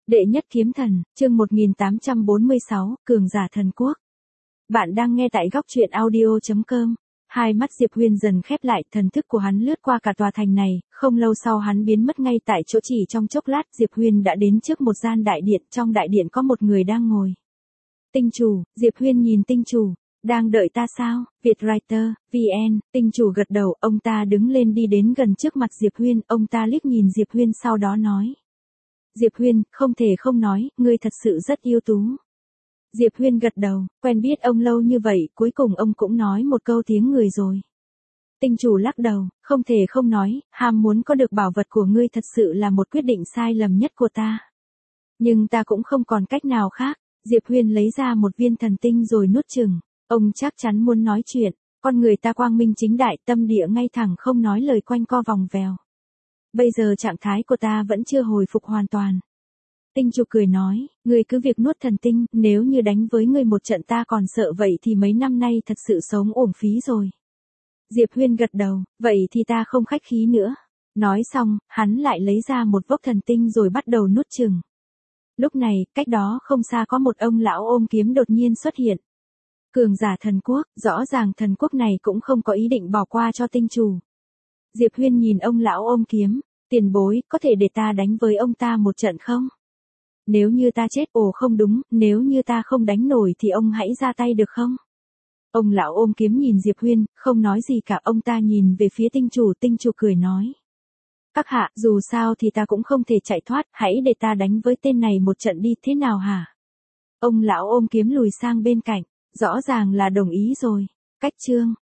Đệ nhất kiếm thần, chương 1846, cường giả thần quốc. Bạn đang nghe tại góc truyện audio.com. Hai mắt Diệp Huyên dần khép lại, thần thức của hắn lướt qua cả tòa thành này, không lâu sau hắn biến mất ngay tại chỗ, chỉ trong chốc lát Diệp Huyên đã đến trước một gian đại điện, trong đại điện có một người đang ngồi. Tinh chủ, Diệp Huyên nhìn tinh chủ, đang đợi ta sao, Vietwriter, VN, tinh chủ gật đầu, ông ta đứng lên đi đến gần trước mặt Diệp Huyên, ông ta liếc nhìn Diệp Huyên sau đó nói. Diệp Huyên, không thể không nói, ngươi thật sự rất ưu tú. Diệp Huyên gật đầu, quen biết ông lâu như vậy, cuối cùng ông cũng nói một câu tiếng người rồi. Tinh chủ lắc đầu, không thể không nói, ham muốn có được bảo vật của ngươi thật sự là một quyết định sai lầm nhất của ta. Nhưng ta cũng không còn cách nào khác. Diệp Huyên lấy ra một viên thần tinh rồi nuốt chửng. Ông chắc chắn muốn nói chuyện, con người ta quang minh chính đại, tâm địa ngay thẳng, không nói lời quanh co vòng vèo. Bây giờ trạng thái của ta vẫn chưa hồi phục hoàn toàn. Tinh chủ cười nói, ngươi cứ việc nuốt thần tinh, nếu như đánh với ngươi một trận ta còn sợ vậy thì mấy năm nay thật sự sống uổng phí rồi. Diệp Huyên gật đầu, vậy thì ta không khách khí nữa. Nói xong, hắn lại lấy ra một vốc thần tinh rồi bắt đầu nuốt chửng. Lúc này, cách đó không xa có một ông lão ôm kiếm đột nhiên xuất hiện. Cường giả thần quốc, rõ ràng thần quốc này cũng không có ý định bỏ qua cho tinh chủ. Diệp Huyên nhìn ông lão ôm kiếm, tiền bối, có thể để ta đánh với ông ta một trận không? Nếu như ta chết, không đúng, nếu như ta không đánh nổi thì ông hãy ra tay được không? Ông lão ôm kiếm nhìn Diệp Huyên, không nói gì cả, ông ta nhìn về phía tinh chủ cười nói. Các hạ, dù sao thì ta cũng không thể chạy thoát, hãy để ta đánh với tên này một trận đi, thế nào hả? Ông lão ôm kiếm lùi sang bên cạnh, rõ ràng là đồng ý rồi. Cách chương,